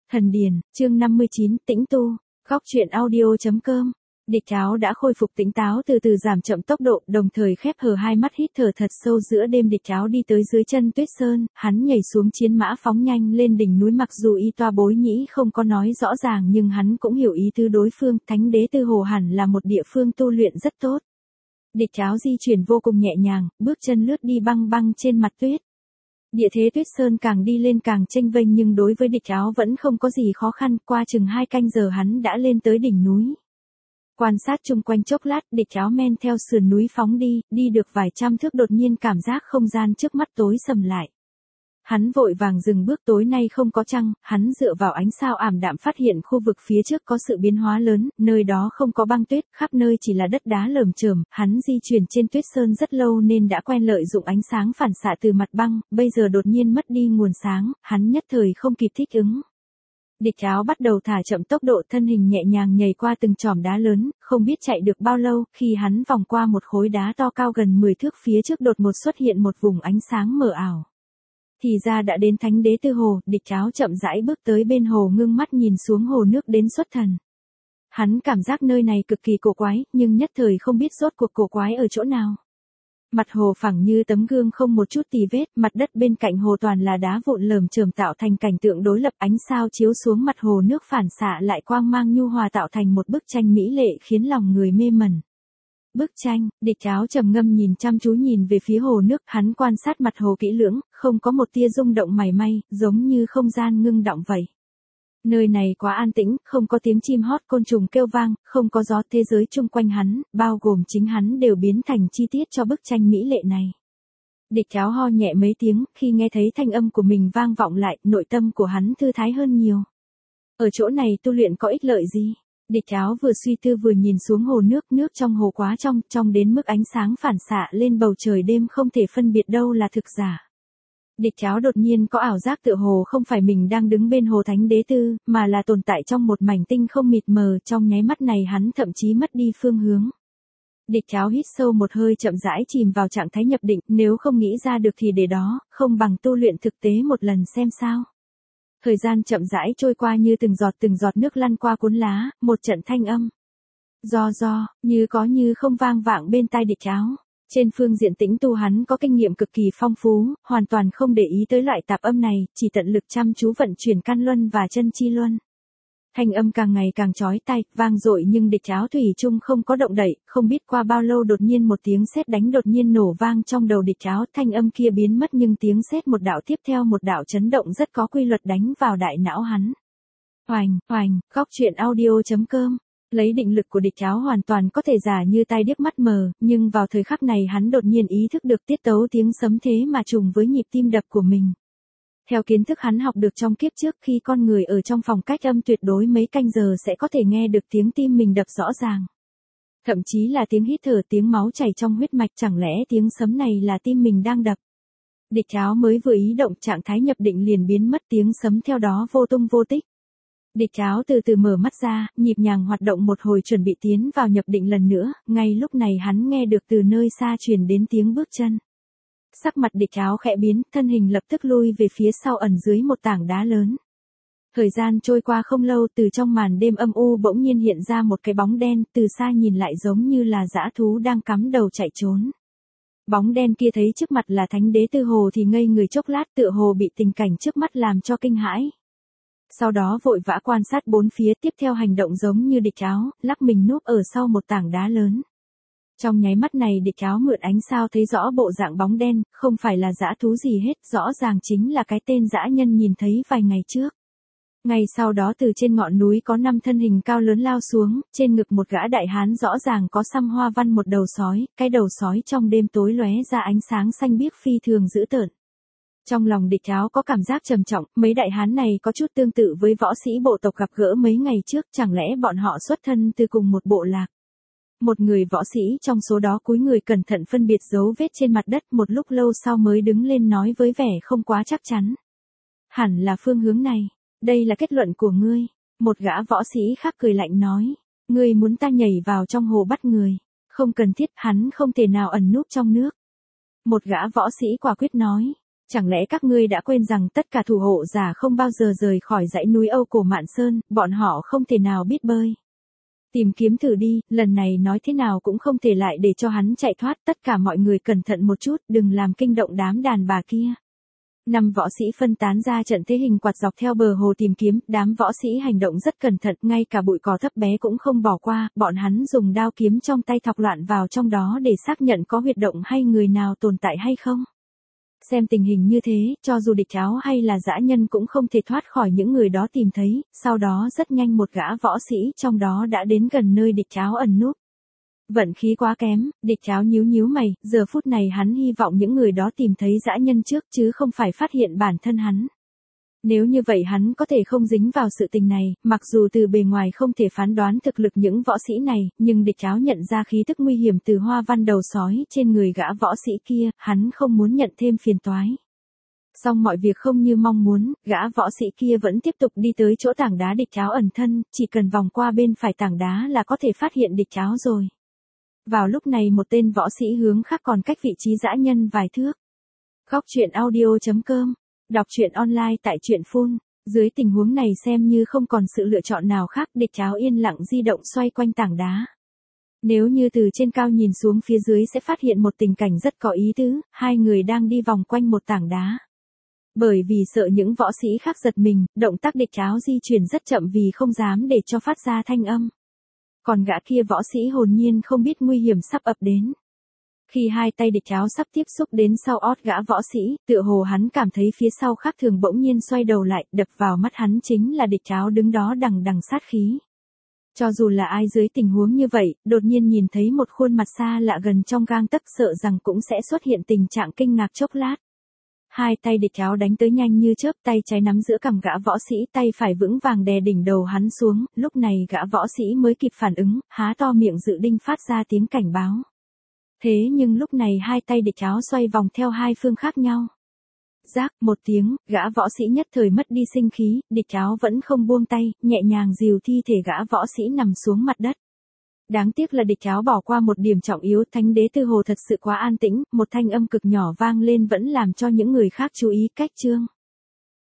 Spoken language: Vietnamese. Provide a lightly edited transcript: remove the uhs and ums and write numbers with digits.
Thần Điền, chương 59, tĩnh tu, góc truyện audio.com. Địch Tháo đã khôi phục tỉnh táo, từ từ giảm chậm tốc độ, đồng thời khép hờ hai mắt hít thở thật sâu. Giữa đêm Địch Tháo đi tới dưới chân Tuyết Sơn, hắn nhảy xuống chiến mã phóng nhanh lên đỉnh núi. Mặc dù y toa bối nhĩ không có nói rõ ràng nhưng hắn cũng hiểu ý tứ đối phương. Thánh đế Tư Hồ hẳn là một địa phương tu luyện rất tốt. Địch Tháo di chuyển vô cùng nhẹ nhàng, bước chân lướt đi băng băng trên mặt tuyết. Địa thế Tuyết Sơn càng đi lên càng chênh vênh, nhưng đối với Địch Tháo vẫn không có gì khó khăn. Qua chừng 2 canh giờ hắn đã lên tới đỉnh núi. Quan sát chung quanh chốc lát, Địch Tháo men theo sườn núi phóng đi, đi được vài trăm thước đột nhiên cảm giác không gian trước mắt tối sầm lại. Hắn vội vàng dừng bước, tối nay không có trăng, hắn dựa vào ánh sao ảm đạm phát hiện khu vực phía trước có sự biến hóa lớn, nơi đó không có băng tuyết, khắp nơi chỉ là đất đá lởm chởm. Hắn di chuyển trên tuyết sơn rất lâu nên đã quen lợi dụng ánh sáng phản xạ từ mặt băng, bây giờ đột nhiên mất đi nguồn sáng, hắn nhất thời không kịp thích ứng. Địch Tháo bắt đầu thả chậm tốc độ, thân hình nhẹ nhàng nhảy qua từng chòm đá lớn, không biết chạy được bao lâu, khi hắn vòng qua một khối đá to cao gần 10 thước, phía trước đột ngột xuất hiện một vùng ánh sáng mờ ảo. Thì ra đã đến Thánh đế Tư Hồ. Địch Tháo chậm rãi bước tới bên hồ, ngưng mắt nhìn xuống hồ nước đến xuất thần. Hắn cảm giác nơi này cực kỳ cổ quái, nhưng nhất thời không biết rốt cuộc cổ quái ở chỗ nào. Mặt hồ phẳng như tấm gương không một chút tì vết, mặt đất bên cạnh hồ toàn là đá vụn lởm chởm tạo thành cảnh tượng đối lập, ánh sao chiếu xuống mặt hồ nước phản xạ lại quang mang nhu hòa tạo thành một bức tranh mỹ lệ khiến lòng người mê mẩn. Bức tranh, Địch Tháo trầm ngâm nhìn chăm chú nhìn về phía hồ nước, hắn quan sát mặt hồ kỹ lưỡng, không có một tia rung động mảy may, giống như không gian ngưng đọng vậy. Nơi này quá an tĩnh, không có tiếng chim hót côn trùng kêu vang, không có gió, thế giới chung quanh hắn, bao gồm chính hắn đều biến thành chi tiết cho bức tranh mỹ lệ này. Địch Tháo ho nhẹ mấy tiếng, khi nghe thấy thanh âm của mình vang vọng lại, nội tâm của hắn thư thái hơn nhiều. Ở chỗ này tu luyện có ích lợi gì? Địch Tháo vừa suy tư vừa nhìn xuống hồ nước, nước trong hồ quá trong đến mức ánh sáng phản xạ lên bầu trời đêm không thể phân biệt đâu là thực giả. Địch Tháo đột nhiên có ảo giác tựa hồ không phải mình đang đứng bên hồ Thánh đế Tư, mà là tồn tại trong một mảnh tinh không mịt mờ. Trong nháy mắt này hắn thậm chí mất đi phương hướng. Địch Tháo hít sâu một hơi, chậm rãi chìm vào trạng thái nhập định, nếu không nghĩ ra được thì để đó, không bằng tu luyện thực tế một lần xem sao. Thời gian chậm rãi trôi qua như từng giọt nước lăn qua cuốn lá, một trận thanh âm. Do, như có như không vang vọng bên tai Địch Tháo. Trên phương diện tĩnh tu hắn có kinh nghiệm cực kỳ phong phú, hoàn toàn không để ý tới loại tạp âm này, chỉ tận lực chăm chú vận chuyển căn luân và chân chi luân. Thanh âm càng ngày càng chói tai, vang dội nhưng Địch Tháo thủy chung không có động đậy, không biết qua bao lâu đột nhiên một tiếng sét đánh đột nhiên nổ vang trong đầu Địch Tháo, thanh âm kia biến mất nhưng tiếng sét một đạo tiếp theo một đạo chấn động rất có quy luật đánh vào đại não hắn. Oành, góc truyện audio.com. Lấy định lực của Địch Tháo hoàn toàn có thể giả như tai điếc mắt mờ, nhưng vào thời khắc này hắn đột nhiên ý thức được tiết tấu tiếng sấm thế mà trùng với nhịp tim đập của mình. Theo kiến thức hắn học được trong kiếp trước, khi con người ở trong phòng cách âm tuyệt đối mấy canh giờ sẽ có thể nghe được tiếng tim mình đập rõ ràng. Thậm chí là tiếng hít thở, tiếng máu chảy trong huyết mạch, chẳng lẽ tiếng sấm này là tim mình đang đập. Địch Tháo mới vừa ý động, trạng thái nhập định liền biến mất, tiếng sấm theo đó vô tung vô tích. Địch Tháo từ từ mở mắt ra, nhịp nhàng hoạt động một hồi chuẩn bị tiến vào nhập định lần nữa, ngay lúc này hắn nghe được từ nơi xa truyền đến tiếng bước chân. Sắc mặt Địch Tháo khẽ biến, thân hình lập tức lui về phía sau ẩn dưới một tảng đá lớn. Thời gian trôi qua không lâu, từ trong màn đêm âm u bỗng nhiên hiện ra một cái bóng đen, từ xa nhìn lại giống như là dã thú đang cắm đầu chạy trốn. Bóng đen kia thấy trước mặt là Thánh đế Tư Hồ thì ngây người chốc lát, tựa hồ bị tình cảnh trước mắt làm cho kinh hãi. Sau đó vội vã quan sát bốn phía, tiếp theo hành động giống như Địch Tháo, lắc mình núp ở sau một tảng đá lớn. Trong nháy mắt này Địch Tháo mượn ánh sao thấy rõ bộ dạng bóng đen, không phải là dã thú gì hết, rõ ràng chính là cái tên dã nhân nhìn thấy vài ngày trước. Ngay sau đó từ trên ngọn núi có 5 thân hình cao lớn lao xuống, trên ngực một gã đại hán rõ ràng có xăm hoa văn một đầu sói, cái đầu sói trong đêm tối lóe ra ánh sáng xanh biếc phi thường dữ tợn. Trong lòng Địch Tháo có cảm giác trầm trọng, mấy đại hán này có chút tương tự với võ sĩ bộ tộc gặp gỡ mấy ngày trước, chẳng lẽ bọn họ xuất thân từ cùng một bộ lạc. Một người võ sĩ trong số đó cúi người cẩn thận phân biệt dấu vết trên mặt đất, một lúc lâu sau mới đứng lên nói với vẻ không quá chắc chắn. Hẳn là phương hướng này, đây là kết luận của ngươi. Một gã võ sĩ khác cười lạnh nói, ngươi muốn ta nhảy vào trong hồ bắt người, không cần thiết, hắn không thể nào ẩn núp trong nước. Một gã võ sĩ quả quyết nói, Chẳng lẽ các ngươi đã quên rằng tất cả thủ hộ giả không bao giờ rời khỏi dãy núi Âu Cổ Mạn Sơn, bọn họ không thể nào biết bơi. Tìm kiếm thử đi, lần này nói thế nào cũng không thể lại để cho hắn chạy thoát, tất cả mọi người cẩn thận một chút, đừng làm kinh động đám đàn bà kia. 5 võ sĩ phân tán ra trận thế hình quạt dọc theo bờ hồ tìm kiếm, đám võ sĩ hành động rất cẩn thận, ngay cả bụi cỏ thấp bé cũng không bỏ qua, bọn hắn dùng đao kiếm trong tay thọc loạn vào trong đó để xác nhận có huyệt động hay người nào tồn tại hay không. Xem tình hình như thế, cho dù địch áo hay là dã nhân cũng không thể thoát khỏi những người đó tìm thấy, sau đó rất nhanh một gã võ sĩ trong đó đã đến gần nơi địch áo ẩn núp. Vận khí quá kém, địch áo nhíu nhíu mày, giờ phút này hắn hy vọng những người đó tìm thấy dã nhân trước chứ không phải phát hiện bản thân hắn. Nếu như vậy hắn có thể không dính vào sự tình này, mặc dù từ bề ngoài không thể phán đoán thực lực những võ sĩ này, nhưng địch áo nhận ra khí tức nguy hiểm từ hoa văn đầu sói trên người gã võ sĩ kia, hắn không muốn nhận thêm phiền toái. Song mọi việc không như mong muốn, gã võ sĩ kia vẫn tiếp tục đi tới chỗ tảng đá địch áo ẩn thân, chỉ cần vòng qua bên phải tảng đá là có thể phát hiện địch áo rồi. Vào lúc này một tên võ sĩ hướng khác còn cách vị trí dã nhân vài thước. Góc truyện audio.com. Đọc truyện online tại truyện phun. Dưới tình huống này xem như không còn sự lựa chọn nào khác, địch áo yên lặng di động xoay quanh tảng đá. Nếu như từ trên cao nhìn xuống phía dưới sẽ phát hiện một tình cảnh rất có ý tứ, hai người đang đi vòng quanh một tảng đá. Bởi vì sợ những võ sĩ khác giật mình, động tác địch áo di chuyển rất chậm vì không dám để cho phát ra thanh âm. Còn gã kia võ sĩ hồn nhiên không biết nguy hiểm sắp ập đến. Khi hai tay địch áo sắp tiếp xúc đến sau ót gã võ sĩ, tựa hồ hắn cảm thấy phía sau khác thường bỗng nhiên xoay đầu lại, đập vào mắt hắn chính là địch áo đứng đó đằng đằng sát khí. Cho dù là ai dưới tình huống như vậy, đột nhiên nhìn thấy một khuôn mặt xa lạ gần trong gang tấc sợ rằng cũng sẽ xuất hiện tình trạng kinh ngạc chốc lát. Hai tay địch áo đánh tới nhanh như chớp, tay trái nắm giữa cằm gã võ sĩ, tay phải vững vàng đè đỉnh đầu hắn xuống, lúc này gã võ sĩ mới kịp phản ứng, há to miệng dự định phát ra tiếng cảnh báo. Thế nhưng lúc này hai tay địch áo xoay vòng theo hai phương khác nhau. Rác một tiếng, gã võ sĩ nhất thời mất đi sinh khí, địch áo vẫn không buông tay, nhẹ nhàng dìu thi thể gã võ sĩ nằm xuống mặt đất. Đáng tiếc là địch áo bỏ qua một điểm trọng yếu, Thánh đế Tư Hồ thật sự quá an tĩnh, một thanh âm cực nhỏ vang lên vẫn làm cho những người khác chú ý. Cách chương